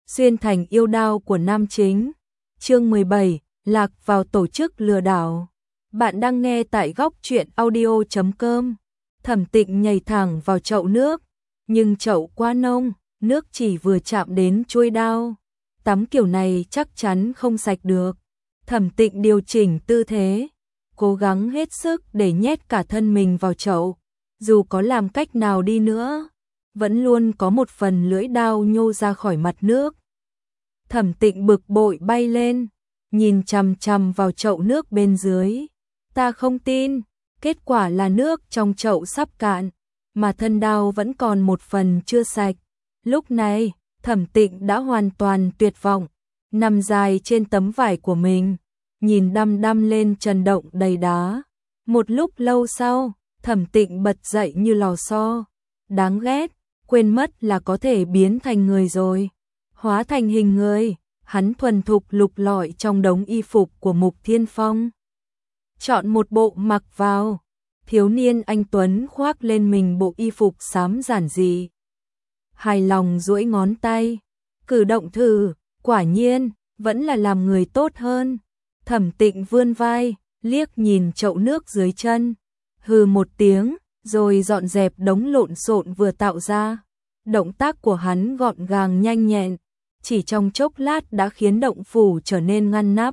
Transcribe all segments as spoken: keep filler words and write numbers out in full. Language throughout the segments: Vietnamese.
xuyên thành yêu đao của nam chính. Chương mười bảy, lạc vào tổ chức lừa đảo. Bạn đang nghe tại góc truyện audio chấm com. Thẩm Tịnh nhảy thẳng vào chậu nước, nhưng chậu quá nông, nước chỉ vừa chạm đến chuôi đao. Tắm kiểu này chắc chắn không sạch được. Thẩm Tịnh điều chỉnh tư thế, cố gắng hết sức để nhét cả thân mình vào chậu. Dù có làm cách nào đi nữa, vẫn luôn có một phần lưỡi đao nhô ra khỏi mặt nước. Thẩm Tịnh bực bội bay lên, nhìn chằm chằm vào chậu nước bên dưới. Ta không tin, kết quả là nước trong chậu sắp cạn, mà thân đao vẫn còn một phần chưa sạch. Lúc này, Thẩm Tịnh đã hoàn toàn tuyệt vọng, nằm dài trên tấm vải của mình, nhìn đăm đăm lên trần động đầy đá. Một lúc lâu sau, Thẩm Tịnh bật dậy như lò xo. Đáng ghét, quên mất là có thể biến thành người rồi. Hóa thành hình người, hắn thuần thục lục lọi trong đống y phục của Mục Thiên Phong. Chọn một bộ mặc vào. Thiếu niên anh tuấn khoác lên mình bộ y phục xám giản dị. Hài lòng duỗi ngón tay, cử động thử, quả nhiên, vẫn là làm người tốt hơn. Thẩm Tịnh vươn vai, liếc nhìn chậu nước dưới chân, hừ một tiếng, rồi dọn dẹp đống lộn xộn vừa tạo ra. Động tác của hắn gọn gàng nhanh nhẹn, chỉ trong chốc lát đã khiến động phủ trở nên ngăn nắp.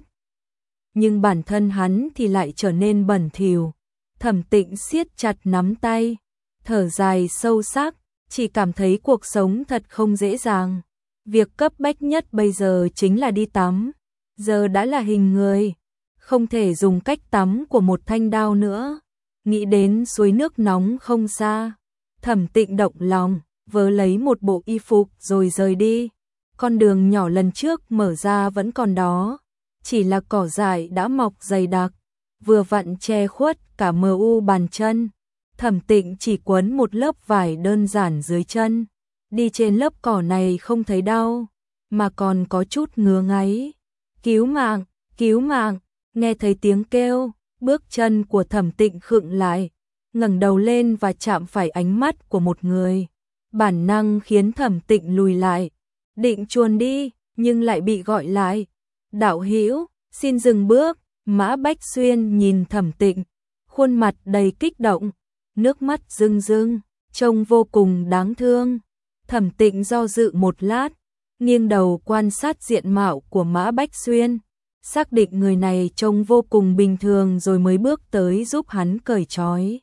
Nhưng bản thân hắn thì lại trở nên bẩn thỉu. Thẩm Tịnh siết chặt nắm tay, thở dài sâu sắc, chỉ cảm thấy cuộc sống thật không dễ dàng. Việc cấp bách nhất bây giờ chính là đi tắm. Giờ đã là hình người, không thể dùng cách tắm của một thanh đao nữa. Nghĩ đến suối nước nóng không xa, Thẩm Tịnh động lòng, vớ lấy một bộ y phục rồi rời đi. Con đường nhỏ lần trước mở ra vẫn còn đó, chỉ là cỏ dại đã mọc dày đặc, vừa vặn che khuất cả mờ u bàn chân. Thẩm Tịnh chỉ quấn một lớp vải đơn giản dưới chân, đi trên lớp cỏ này không thấy đau, mà còn có chút ngứa ngáy. Cứu mạng, cứu mạng, nghe thấy tiếng kêu, bước chân của Thẩm Tịnh khựng lại, ngẩng đầu lên và chạm phải ánh mắt của một người. Bản năng khiến Thẩm Tịnh lùi lại, định chuồn đi, nhưng lại bị gọi lại. Đạo hữu, xin dừng bước. Mã Bách Xuyên nhìn Thẩm Tịnh, khuôn mặt đầy kích động, nước mắt rưng rưng, trông vô cùng đáng thương. Thẩm Tịnh do dự một lát, nghiêng đầu quan sát diện mạo của Mã Bách Xuyên, xác định người này trông vô cùng bình thường rồi mới bước tới giúp hắn cởi trói.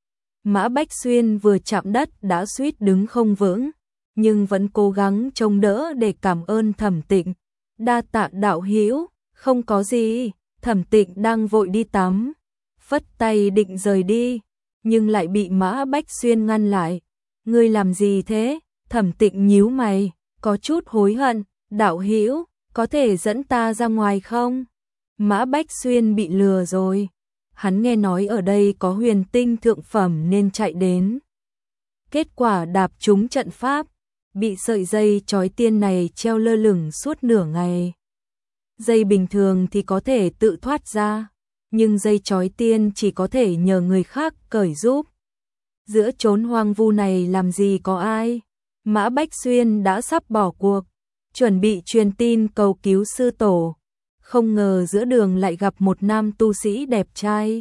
Mã Bách Xuyên vừa chạm đất đã suýt đứng không vững, nhưng vẫn cố gắng chống đỡ để cảm ơn Thẩm Tịnh. Đa tạ đạo hữu, không có gì. Thẩm Tịnh đang vội đi tắm, phất tay định rời đi, nhưng lại bị Mã Bách Xuyên ngăn lại. Ngươi làm gì thế? Thẩm Tịnh nhíu mày, có chút hối hận. Đạo hữu, có thể dẫn ta ra ngoài không? Mã Bách Xuyên bị lừa rồi. Hắn nghe nói ở đây có huyền tinh thượng phẩm nên chạy đến. Kết quả đạp trúng trận pháp, bị sợi dây trói tiên này treo lơ lửng suốt nửa ngày. Dây bình thường thì có thể tự thoát ra, nhưng dây trói tiên chỉ có thể nhờ người khác cởi giúp. Giữa chốn hoang vu này làm gì có ai. Mã Bách Xuyên đã sắp bỏ cuộc, chuẩn bị truyền tin cầu cứu sư tổ. Không ngờ giữa đường lại gặp một nam tu sĩ đẹp trai.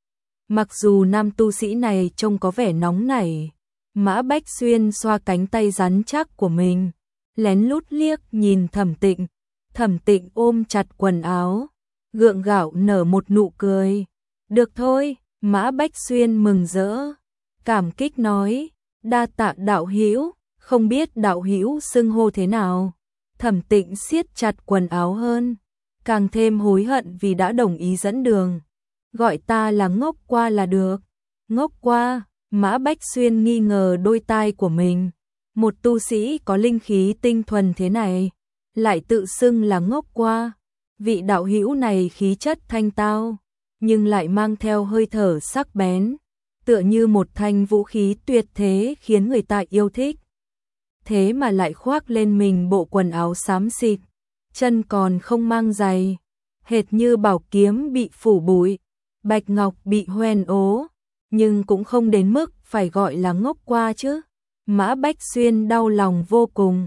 Mặc dù nam tu sĩ này trông có vẻ nóng nảy, Mã Bách Xuyên xoa cánh tay rắn chắc của mình, lén lút liếc nhìn Thẩm Tịnh. Thẩm Tịnh ôm chặt quần áo, gượng gạo nở một nụ cười. Được thôi, Mã Bách Xuyên mừng rỡ, cảm kích nói, đa tạ đạo hữu, không biết đạo hữu xưng hô thế nào. Thẩm Tịnh siết chặt quần áo hơn, càng thêm hối hận vì đã đồng ý dẫn đường. Gọi ta là Ngốc Qua là được. Ngốc Qua. Mã Bách Xuyên nghi ngờ đôi tai của mình. Một tu sĩ có linh khí tinh thuần thế này, lại tự xưng là Ngốc Qua. Vị đạo hữu này khí chất thanh tao, nhưng lại mang theo hơi thở sắc bén, tựa như một thanh vũ khí tuyệt thế khiến người ta yêu thích. Thế mà lại khoác lên mình bộ quần áo xám xịt, chân còn không mang giày, hệt như bảo kiếm bị phủ bụi, bạch ngọc bị hoen ố, nhưng cũng không đến mức phải gọi là Ngốc Qua chứ. Mã Bách Xuyên đau lòng vô cùng,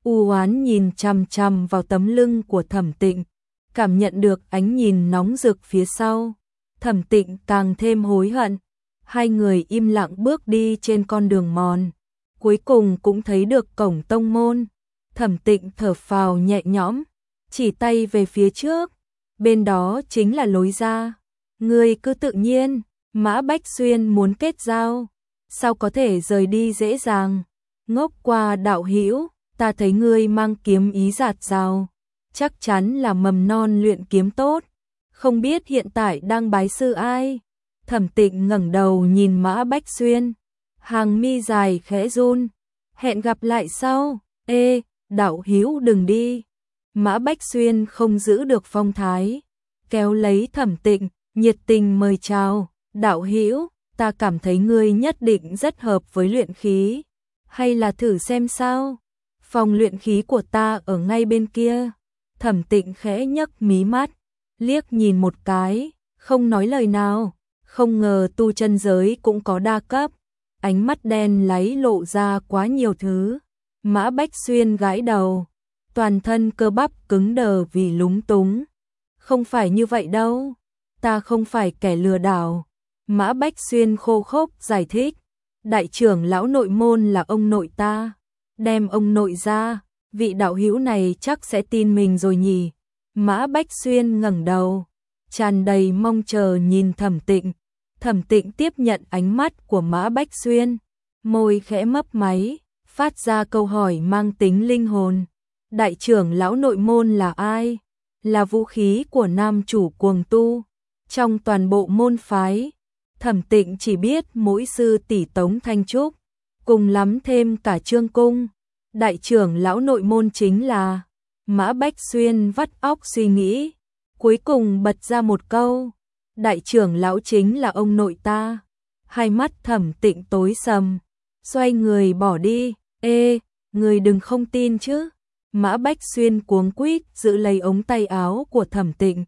u oán nhìn chằm chằm vào tấm lưng của Thẩm Tịnh, cảm nhận được ánh nhìn nóng rực phía sau. Thẩm Tịnh càng thêm hối hận. Hai người im lặng bước đi trên con đường mòn, cuối cùng cũng thấy được cổng tông môn. Thẩm Tịnh thở phào nhẹ nhõm, chỉ tay về phía trước, bên đó chính là lối ra. Ngươi cứ tự nhiên, Mã Bách Xuyên muốn kết giao, sao có thể rời đi dễ dàng. Ngốc qua đạo hữu, ta thấy ngươi mang kiếm ý dạt dào, chắc chắn là mầm non luyện kiếm tốt, không biết hiện tại đang bái sư ai. Thẩm Tịnh ngẩng đầu nhìn Mã Bách Xuyên, hàng mi dài khẽ run. Hẹn gặp lại sau. Ê, đạo hữu đừng đi. Mã Bách Xuyên không giữ được phong thái, kéo lấy Thẩm Tịnh, nhiệt tình mời chào. Đạo hữu, ta cảm thấy ngươi nhất định rất hợp với luyện khí, hay là thử xem sao? Phòng luyện khí của ta ở ngay bên kia. Thẩm Tịnh khẽ nhấc mí mắt, liếc nhìn một cái, không nói lời nào. Không ngờ tu chân giới cũng có đa cấp, ánh mắt đen láy lộ ra quá nhiều thứ. Mã Bách Xuyên gãi đầu, toàn thân cơ bắp cứng đờ vì lúng túng. Không phải như vậy đâu, ta không phải kẻ lừa đảo. Mã Bách Xuyên khô khốc giải thích, đại trưởng lão nội môn là ông nội ta, đem ông nội ra, vị đạo hữu này chắc sẽ tin mình rồi nhỉ. Mã Bách Xuyên ngẩng đầu, tràn đầy mong chờ nhìn Thẩm Tịnh. Thẩm Tịnh tiếp nhận ánh mắt của Mã Bách Xuyên, môi khẽ mấp máy, phát ra câu hỏi mang tính linh hồn. Đại trưởng lão nội môn là ai? Là vũ khí của nam chủ cuồng tu. Trong toàn bộ môn phái, Thẩm Tịnh chỉ biết mỗi sư tỷ Tống Thanh Trúc, cùng lắm thêm cả Trương Cung. Đại trưởng lão nội môn chính là... Mã Bách Xuyên vắt óc suy nghĩ, cuối cùng bật ra một câu. Đại trưởng lão chính là ông nội ta. Hai mắt Thẩm Tịnh tối sầm, xoay người bỏ đi. Ê, người đừng không tin chứ. Mã Bách Xuyên cuống quýt giữ lấy ống tay áo của Thẩm Tịnh,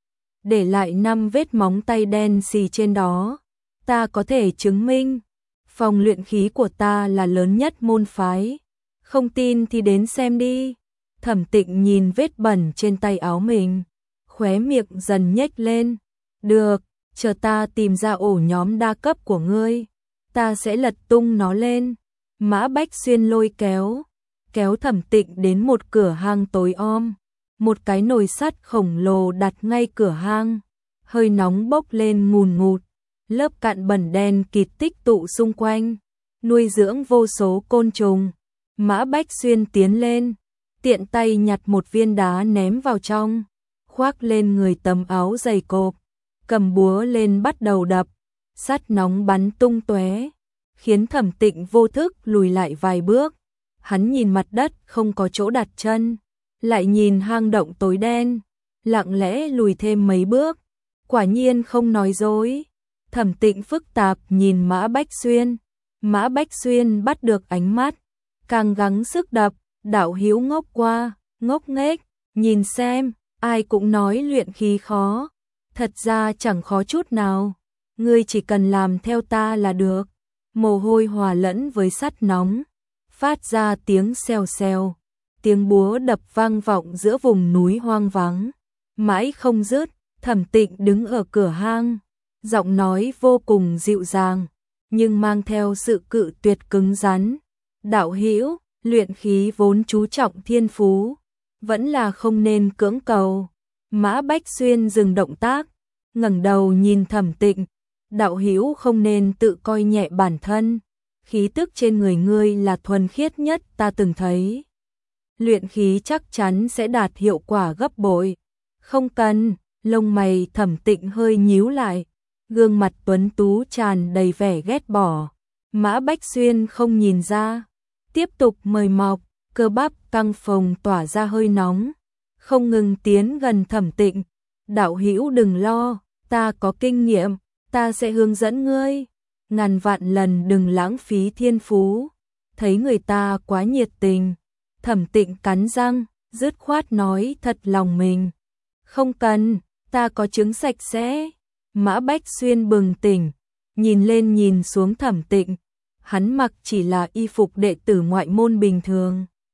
để lại năm vết móng tay đen xì trên đó. Ta có thể chứng minh, phòng luyện khí của ta là lớn nhất môn phái. Không tin thì đến xem đi. Thẩm Tịnh nhìn vết bẩn trên tay áo mình, khóe miệng dần nhếch lên. Được, chờ ta tìm ra ổ nhóm đa cấp của ngươi, ta sẽ lật tung nó lên. Mã Bách Xuyên lôi kéo, kéo Thẩm Tịnh đến một cửa hang tối om. Một cái nồi sắt khổng lồ đặt ngay cửa hang, hơi nóng bốc lên ngùn ngụt, lớp cặn bẩn đen kịt tích tụ xung quanh, nuôi dưỡng vô số côn trùng. Mã Bách Xuyên tiến lên, tiện tay nhặt một viên đá ném vào trong, khoác lên người tấm áo dày cộp, cầm búa lên bắt đầu đập. Sắt nóng bắn tung tóe, khiến Thẩm Tịnh vô thức lùi lại vài bước. Hắn nhìn mặt đất không có chỗ đặt chân, lại nhìn hang động tối đen, lặng lẽ lùi thêm mấy bước. Quả nhiên không nói dối. Thẩm Tịnh phức tạp nhìn Mã Bách Xuyên. Mã Bách Xuyên bắt được ánh mắt, càng gắng sức đập. Đạo hữu ngốc qua, ngốc nghếch, nhìn xem, ai cũng nói luyện khí khó, thật ra chẳng khó chút nào, ngươi chỉ cần làm theo ta là được. Mồ hôi hòa lẫn với sắt nóng, phát ra tiếng xèo xèo, tiếng búa đập vang vọng giữa vùng núi hoang vắng, mãi không dứt. Thẩm Tịnh đứng ở cửa hang, giọng nói vô cùng dịu dàng, nhưng mang theo sự cự tuyệt cứng rắn. Đạo hữu, luyện khí vốn chú trọng thiên phú, vẫn là không nên cưỡng cầu. Mã Bách Xuyên dừng động tác, ngẩng đầu nhìn Thẩm Tịnh. Đạo hữu không nên tự coi nhẹ bản thân, khí tức trên người ngươi là thuần khiết nhất ta từng thấy. Luyện khí chắc chắn sẽ đạt hiệu quả gấp bội. Không cần. Lông mày Thẩm Tịnh hơi nhíu lại, gương mặt tuấn tú tràn đầy vẻ ghét bỏ. Mã Bách Xuyên không nhìn ra, tiếp tục mời mọc, cơ bắp căng phồng tỏa ra hơi nóng, không ngừng tiến gần Thẩm Tịnh. Đạo hữu đừng lo, ta có kinh nghiệm, ta sẽ hướng dẫn ngươi. Ngàn vạn lần đừng lãng phí thiên phú. Thấy người ta quá nhiệt tình, Thẩm Tịnh cắn răng, dứt khoát nói thật lòng mình. Không cần, ta có chứng sạch sẽ. Mã Bách Xuyên bừng tỉnh, nhìn lên nhìn xuống Thẩm Tịnh. Hắn mặc chỉ là y phục đệ tử ngoại môn bình thường,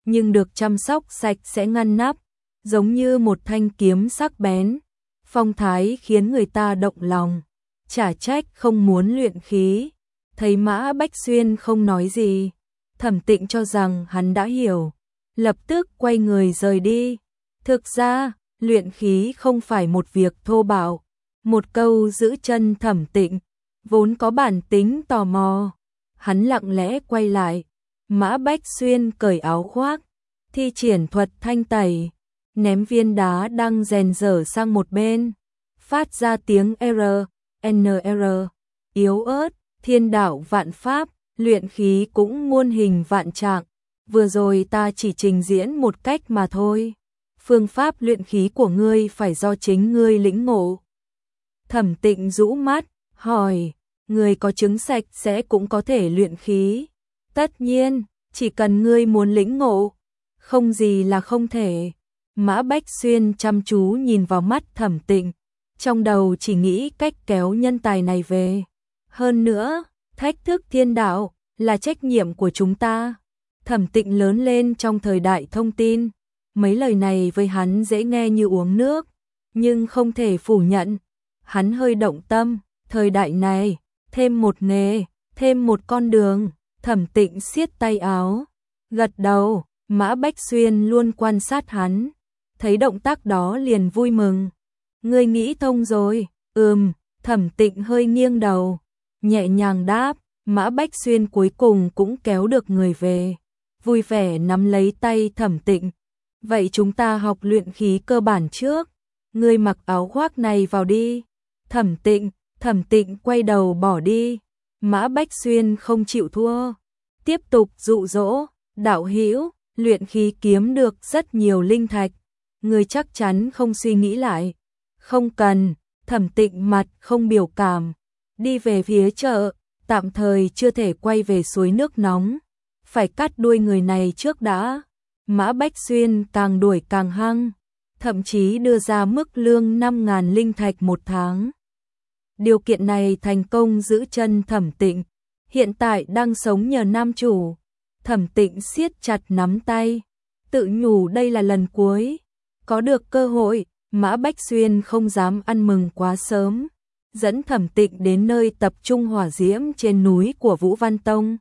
nhưng được chăm sóc sạch sẽ ngăn nắp, giống như một thanh kiếm sắc bén, phong thái khiến người ta động lòng. Chả trách không muốn luyện khí. Thấy Mã Bách Xuyên không nói gì, Thẩm Tịnh cho rằng hắn đã hiểu, lập tức quay người rời đi. Thực ra, luyện khí không phải một việc thô bạo. Một câu giữ chân Thẩm Tịnh, vốn có bản tính tò mò. Hắn lặng lẽ quay lại, Mã Bách Xuyên cởi áo khoác, thi triển thuật thanh tẩy, ném viên đá đang rèn dở sang một bên, phát ra tiếng R, N R, yếu ớt. Thiên đạo vạn pháp, luyện khí cũng muôn hình vạn trạng. Vừa rồi ta chỉ trình diễn một cách mà thôi. Phương pháp luyện khí của ngươi phải do chính ngươi lĩnh ngộ. Thẩm Tịnh rũ mắt, hỏi, ngươi có chứng sạch sẽ cũng có thể luyện khí. Tất nhiên, chỉ cần ngươi muốn lĩnh ngộ, không gì là không thể. Mã Bách Xuyên chăm chú nhìn vào mắt Thẩm Tịnh, trong đầu chỉ nghĩ cách kéo nhân tài này về. Hơn nữa, thách thức thiên đạo là trách nhiệm của chúng ta. Thẩm Tịnh lớn lên trong thời đại thông tin, mấy lời này với hắn dễ nghe như uống nước, nhưng không thể phủ nhận. Hắn hơi động tâm, thời đại này, thêm một nghề, thêm một con đường. Thẩm Tịnh siết tay áo, gật đầu. Mã Bách Xuyên luôn quan sát hắn, thấy động tác đó liền vui mừng. Ngươi nghĩ thông rồi? Ừm. Thẩm Tịnh hơi nghiêng đầu, nhẹ nhàng đáp. Mã Bách Xuyên cuối cùng cũng kéo được người về, vui vẻ nắm lấy tay Thẩm Tịnh. Vậy chúng ta học luyện khí cơ bản trước. Ngươi mặc áo khoác này vào đi. Thẩm Tịnh, Thẩm Tịnh quay đầu bỏ đi. Mã Bách Xuyên không chịu thua, tiếp tục dụ dỗ, đạo hữu, luyện khí kiếm được rất nhiều linh thạch, ngươi chắc chắn không suy nghĩ lại. Không cần. Thẩm Tịnh mặt không biểu cảm, đi về phía chợ, tạm thời chưa thể quay về suối nước nóng, phải cắt đuôi người này trước đã. Mã Bách Xuyên càng đuổi càng hăng, thậm chí đưa ra mức lương năm ngàn linh thạch một tháng. Điều kiện này thành công giữ chân Thẩm Tịnh, hiện tại đang sống nhờ nam chủ. Thẩm Tịnh siết chặt nắm tay, tự nhủ đây là lần cuối, có được cơ hội. Mã Bách Xuyên không dám ăn mừng quá sớm, dẫn Thẩm Tịnh đến nơi tập trung hỏa diễm trên núi của Vũ Văn Tông.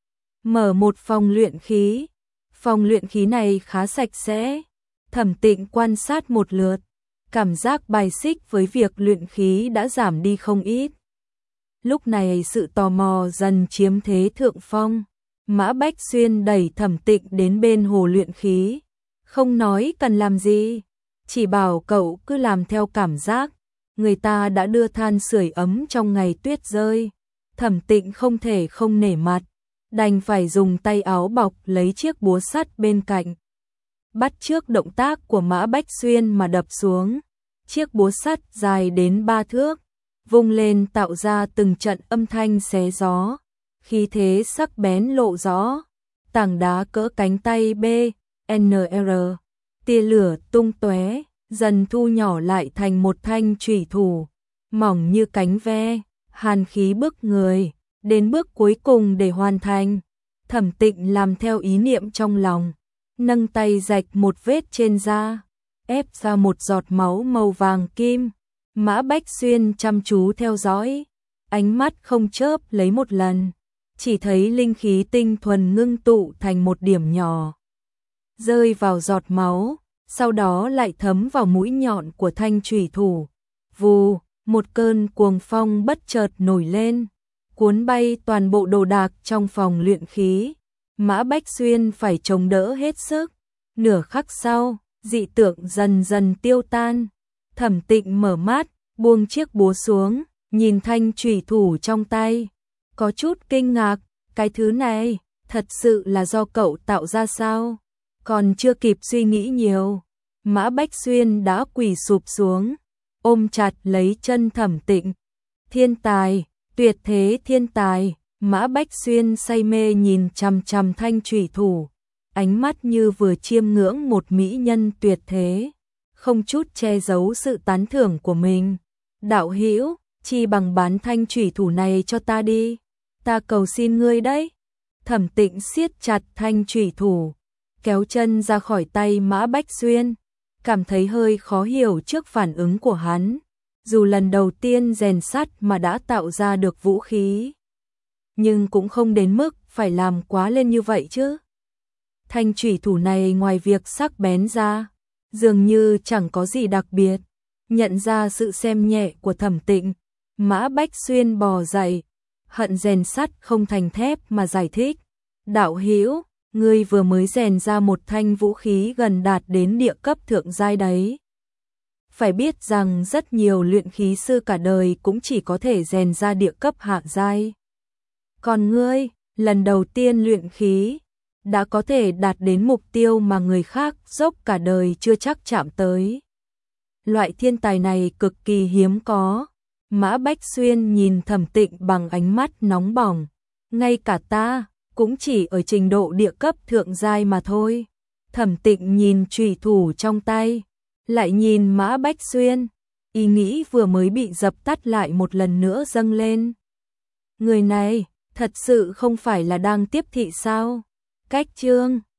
Mở một phòng luyện khí. Phòng luyện khí này khá sạch sẽ. Thẩm Tịnh quan sát một lượt, cảm giác bài xích với việc luyện khí đã giảm đi không ít. Lúc này sự tò mò dần chiếm thế thượng phong. Mã Bách Xuyên đẩy Thẩm Tịnh đến bên hồ luyện khí, không nói cần làm gì, chỉ bảo cậu cứ làm theo cảm giác. Người ta đã đưa than sưởi ấm trong ngày tuyết rơi, Thẩm Tịnh không thể không nể mặt, đành phải dùng tay áo bọc lấy chiếc búa sắt bên cạnh, bắt chước động tác của Mã Bách Xuyên mà đập xuống. Chiếc búa sắt dài đến ba thước, vung lên tạo ra từng trận âm thanh xé gió, khí thế sắc bén lộ rõ. Tảng đá cỡ cánh tay B, N R, tia lửa tung tóe, dần thu nhỏ lại thành một thanh chủy thủ, mỏng như cánh ve, hàn khí bức người. Đến bước cuối cùng để hoàn thành, Thẩm Tịnh làm theo ý niệm trong lòng, nâng tay rạch một vết trên da, ép ra một giọt máu màu vàng kim. Mã Bách Xuyên chăm chú theo dõi, ánh mắt không chớp lấy một lần, chỉ thấy linh khí tinh thuần ngưng tụ thành một điểm nhỏ, rơi vào giọt máu, sau đó lại thấm vào mũi nhọn của thanh chủy thủ. Vù, một cơn cuồng phong bất chợt nổi lên, cuốn bay toàn bộ đồ đạc trong phòng luyện khí. Mã Bách Xuyên phải chống đỡ hết sức. Nửa khắc sau, dị tượng dần dần tiêu tan. Thẩm Tịnh mở mắt, buông chiếc búa xuống, nhìn thanh chủy thủ trong tay, có chút kinh ngạc, cái thứ này thật sự là do cậu tạo ra sao? Còn chưa kịp suy nghĩ nhiều, Mã Bách Xuyên đã quỳ sụp xuống, ôm chặt lấy chân Thẩm Tịnh. Thiên tài, tuyệt thế thiên tài. Mã Bách Xuyên say mê nhìn chằm chằm thanh chủy thủ, ánh mắt như vừa chiêm ngưỡng một mỹ nhân tuyệt thế, không chút che giấu sự tán thưởng của mình. Đạo hữu, chi bằng bán thanh chủy thủ này cho ta đi, ta cầu xin ngươi đấy. Thẩm Tịnh siết chặt thanh chủy thủ, kéo chân ra khỏi tay Mã Bách Xuyên, cảm thấy hơi khó hiểu trước phản ứng của hắn. Dù lần đầu tiên rèn sắt mà đã tạo ra được vũ khí, nhưng cũng không đến mức phải làm quá lên như vậy chứ. Thanh chủy thủ này ngoài việc sắc bén ra, dường như chẳng có gì đặc biệt. Nhận ra sự xem nhẹ của Thẩm Tịnh, Mã Bách Xuyên bò dậy, hận rèn sắt không thành thép mà giải thích. Đạo hữu, ngươi vừa mới rèn ra một thanh vũ khí gần đạt đến địa cấp thượng giai đấy. Phải biết rằng rất nhiều luyện khí sư cả đời cũng chỉ có thể rèn ra địa cấp hạ giai. Còn ngươi, lần đầu tiên luyện khí, đã có thể đạt đến mục tiêu mà người khác dốc cả đời chưa chắc chạm tới. Loại thiên tài này cực kỳ hiếm có. Mã Bách Xuyên nhìn Thẩm Tịnh bằng ánh mắt nóng bỏng. Ngay cả ta, cũng chỉ ở trình độ địa cấp thượng giai mà thôi. Thẩm Tịnh nhìn chủy thủ trong tay, lại nhìn Mã Bách Xuyên. Ý nghĩ vừa mới bị dập tắt lại một lần nữa dâng lên. Người này, thật sự không phải là đang tiếp thị sao? Cách chương